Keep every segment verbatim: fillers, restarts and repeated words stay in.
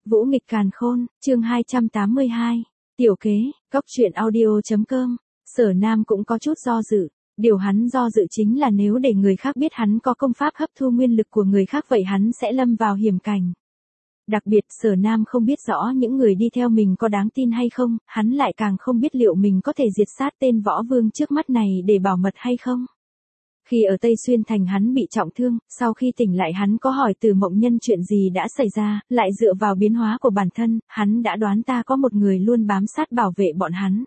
Vũ nghịch càn khôn, chương hai trăm tám mươi hai. Tiểu kế, cóc truyện audio.com. Sở Nam cũng có chút do dự. Điều hắn do dự chính là nếu để người khác biết hắn có công pháp hấp thu nguyên lực của người khác vậy hắn sẽ lâm vào hiểm cảnh. Đặc biệt Sở Nam không biết rõ những người đi theo mình có đáng tin hay không, hắn lại càng không biết liệu mình có thể diệt sát tên võ vương trước mắt này để bảo mật hay không. Khi ở Tây Xuyên Thành hắn bị trọng thương, sau khi tỉnh lại hắn có hỏi Từ Mộng Nhân chuyện gì đã xảy ra, lại dựa vào biến hóa của bản thân, hắn đã đoán ta có một người luôn bám sát bảo vệ bọn hắn.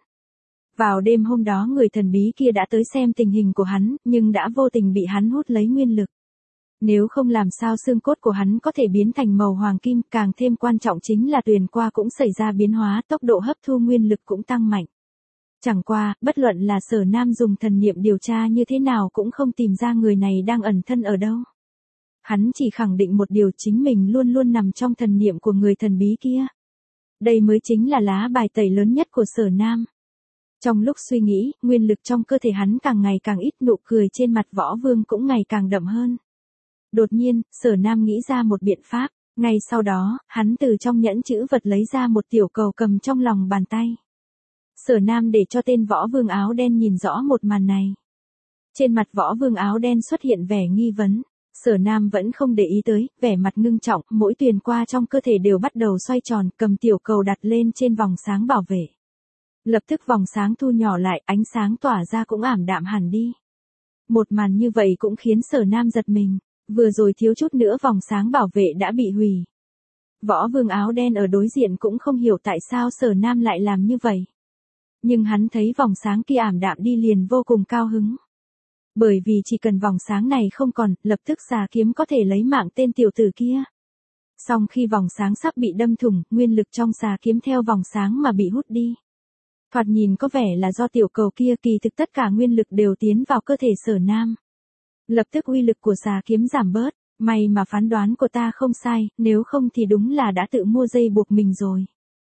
Vào đêm hôm đó người thần bí kia đã tới xem tình hình của hắn, nhưng đã vô tình bị hắn hút lấy nguyên lực. Nếu không làm sao xương cốt của hắn có thể biến thành màu hoàng kim, càng thêm quan trọng chính là Tuyền Qua cũng xảy ra biến hóa, tốc độ hấp thu nguyên lực cũng tăng mạnh. Chẳng qua, bất luận là Sở Nam dùng thần niệm điều tra như thế nào cũng không tìm ra người này đang ẩn thân ở đâu. Hắn chỉ khẳng định một điều chính mình luôn luôn nằm trong thần niệm của người thần bí kia. Đây mới chính là lá bài tẩy lớn nhất của Sở Nam. Trong lúc suy nghĩ, nguyên lực trong cơ thể hắn càng ngày càng ít, nụ cười trên mặt Võ Vương cũng ngày càng đậm hơn. Đột nhiên, Sở Nam nghĩ ra một biện pháp, ngay sau đó, hắn từ trong nhẫn chữ vật lấy ra một tiểu cầu cầm trong lòng bàn tay. Sở Nam để cho tên Võ Vương áo đen nhìn rõ một màn này. Trên mặt Võ Vương áo đen xuất hiện vẻ nghi vấn. Sở Nam vẫn không để ý tới, vẻ mặt ngưng trọng, mỗi Tuyền Qua trong cơ thể đều bắt đầu xoay tròn, cầm tiểu cầu đặt lên trên vòng sáng bảo vệ. Lập tức vòng sáng thu nhỏ lại, ánh sáng tỏa ra cũng ảm đạm hẳn đi. Một màn như vậy cũng khiến Sở Nam giật mình, vừa rồi thiếu chút nữa vòng sáng bảo vệ đã bị hủy. Võ Vương áo đen ở đối diện cũng không hiểu tại sao Sở Nam lại làm như vậy. Nhưng hắn thấy vòng sáng kia ảm đạm đi liền vô cùng cao hứng. Bởi vì chỉ cần vòng sáng này không còn, lập tức xà kiếm có thể lấy mạng tên tiểu tử kia. Song khi vòng sáng sắp bị đâm thủng, nguyên lực trong xà kiếm theo vòng sáng mà bị hút đi. Thoạt nhìn có vẻ là do tiểu cầu kia, kỳ thực tất cả nguyên lực đều tiến vào cơ thể Sở Nam. Lập tức uy lực của xà kiếm giảm bớt, may mà phán đoán của ta không sai, nếu không thì đúng là đã tự mua dây buộc mình rồi.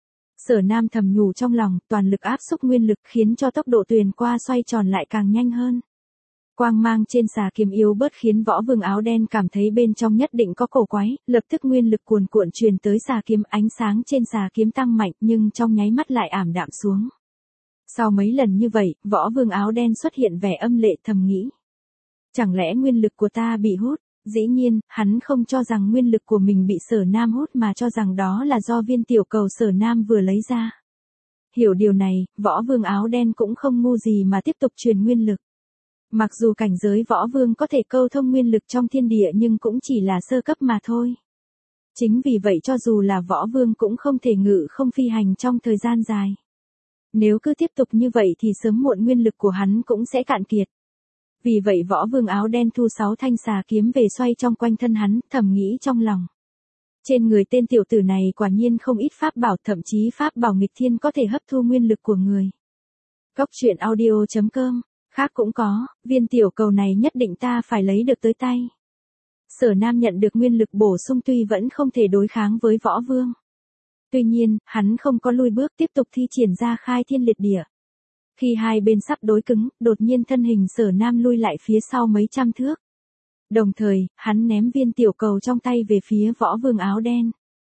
Sở Nam thầm nhủ trong lòng, toàn lực áp xúc nguyên lực khiến cho tốc độ Tuyền Qua xoay tròn lại càng nhanh hơn. Quang mang trên xà kiếm yếu bớt khiến Võ Vương áo đen cảm thấy bên trong nhất định có cổ quái, lập tức nguyên lực cuồn cuộn truyền tới xà kiếm, ánh sáng trên xà kiếm tăng mạnh nhưng trong nháy mắt lại ảm đạm xuống. Sau mấy lần như vậy, Võ Vương áo đen xuất hiện vẻ âm lệ, thầm nghĩ. Chẳng lẽ nguyên lực của ta bị hút? Dĩ nhiên, hắn không cho rằng nguyên lực của mình bị Sở Nam hút mà cho rằng đó là do viên tiểu cầu Sở Nam vừa lấy ra. Hiểu điều này, Võ Vương áo đen cũng không ngu gì mà tiếp tục truyền nguyên lực. Mặc dù cảnh giới Võ Vương có thể câu thông nguyên lực trong thiên địa nhưng cũng chỉ là sơ cấp mà thôi. Chính vì vậy cho dù là Võ Vương cũng không thể ngự không phi hành trong thời gian dài. Nếu cứ tiếp tục như vậy thì sớm muộn nguyên lực của hắn cũng sẽ cạn kiệt. Vì vậy Võ Vương áo đen thu sáu thanh xà kiếm về xoay trong quanh thân hắn, thầm nghĩ trong lòng. Trên người tên tiểu tử này quả nhiên không ít pháp bảo, thậm chí pháp bảo nghịch thiên có thể hấp thu nguyên lực của người. Cóc truyện audio.com, khác cũng có, viên tiểu cầu này nhất định ta phải lấy được tới tay. Sở Nam nhận được nguyên lực bổ sung tuy vẫn không thể đối kháng với Võ Vương. Tuy nhiên, hắn không có lui bước, tiếp tục thi triển ra khai thiên liệt địa. Khi hai bên sắp đối cứng, đột nhiên thân hình Sở Nam lui lại phía sau mấy trăm thước. Đồng thời, hắn ném viên tiểu cầu trong tay về phía Võ Vương áo đen.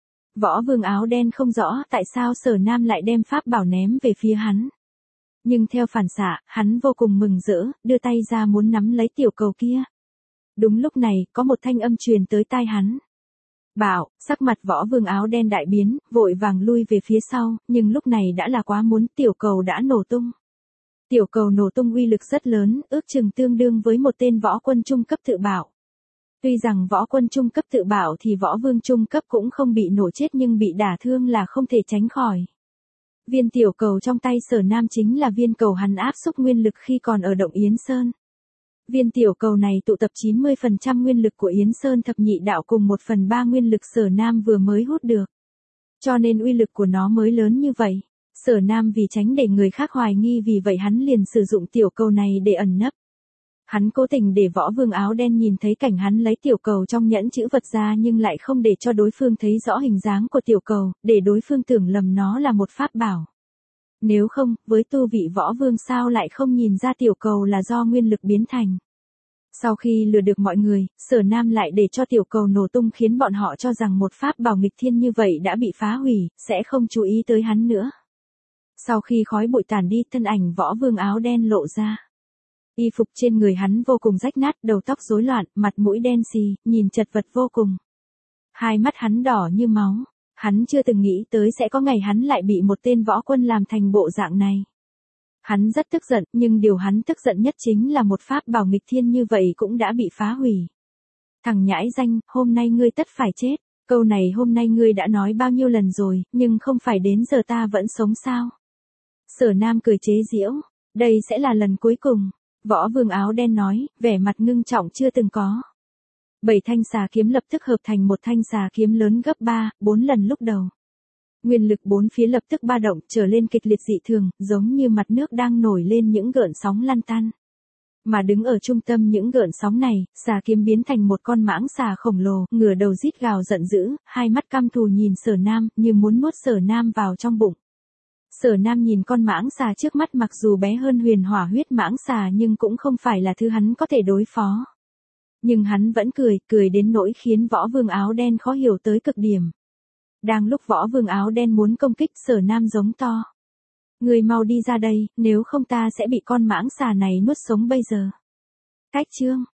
Võ Vương áo đen không rõ tại sao Sở Nam lại đem pháp bảo ném về phía hắn. Nhưng theo phản xạ, hắn vô cùng mừng rỡ, đưa tay ra muốn nắm lấy tiểu cầu kia. Đúng lúc này, có một thanh âm truyền tới tai hắn. Bảo, sắc mặt Võ Vương áo đen đại biến, vội vàng lui về phía sau, nhưng lúc này đã là quá muốn, tiểu cầu đã nổ tung. Tiểu cầu nổ tung uy lực rất lớn, ước chừng tương đương với một tên võ quân trung cấp tự bảo. Tuy rằng võ quân trung cấp tự bảo thì võ vương trung cấp cũng không bị nổ chết nhưng bị đả thương là không thể tránh khỏi. Viên tiểu cầu trong tay Sở Nam chính là viên cầu hắn áp xúc nguyên lực khi còn ở động Yến Sơn. Viên tiểu cầu này tụ tập chín mươi phần trăm nguyên lực của Yến Sơn thập nhị đạo cùng một phần ba nguyên lực Sở Nam vừa mới hút được. Cho nên uy lực của nó mới lớn như vậy. Sở Nam vì tránh để người khác hoài nghi vì vậy hắn liền sử dụng tiểu cầu này để ẩn nấp. Hắn cố tình để Võ Vương áo đen nhìn thấy cảnh hắn lấy tiểu cầu trong nhẫn chữ vật ra nhưng lại không để cho đối phương thấy rõ hình dáng của tiểu cầu, để đối phương tưởng lầm nó là một pháp bảo. Nếu không, với tu vị Võ Vương sao lại không nhìn ra tiểu cầu là do nguyên lực biến thành. Sau khi lừa được mọi người, Sở Nam lại để cho tiểu cầu nổ tung khiến bọn họ cho rằng một pháp bảo nghịch thiên như vậy đã bị phá hủy, sẽ không chú ý tới hắn nữa. Sau khi khói bụi tàn đi, thân ảnh Võ Vương áo đen lộ ra. Y phục trên người hắn vô cùng rách nát, đầu tóc rối loạn, mặt mũi đen xì, nhìn chật vật vô cùng. Hai mắt hắn đỏ như máu, hắn chưa từng nghĩ tới sẽ có ngày hắn lại bị một tên võ quân làm thành bộ dạng này. Hắn rất tức giận, nhưng điều hắn tức giận nhất chính là một pháp bảo nghịch thiên như vậy cũng đã bị phá hủy. Thằng nhãi danh, hôm nay ngươi tất phải chết. Câu này hôm nay ngươi đã nói bao nhiêu lần rồi, nhưng không phải đến giờ ta vẫn sống sao? Sở Nam cười chế giễu, đây sẽ là lần cuối cùng. Võ Vương áo đen nói, vẻ mặt ngưng trọng chưa từng có. Bảy thanh xà kiếm lập tức hợp thành một thanh xà kiếm lớn gấp ba, bốn lần lúc đầu. Nguyên lực bốn phía lập tức ba động, trở lên kịch liệt dị thường, giống như mặt nước đang nổi lên những gợn sóng lăn tăn. Mà đứng ở trung tâm những gợn sóng này, xà kiếm biến thành một con mãng xà khổng lồ, ngửa đầu rít gào giận dữ, hai mắt căm thù nhìn Sở Nam, như muốn nuốt Sở Nam vào trong bụng. Sở Nam nhìn con mãng xà trước mắt, mặc dù bé hơn huyền hỏa huyết mãng xà nhưng cũng không phải là thứ hắn có thể đối phó. Nhưng hắn vẫn cười, cười đến nỗi khiến Võ Vương áo đen khó hiểu tới cực điểm. Đang lúc Võ Vương áo đen muốn công kích, Sở Nam giống to. Người mau đi ra đây, nếu không ta sẽ bị con mãng xà này nuốt sống bây giờ. Cách chương.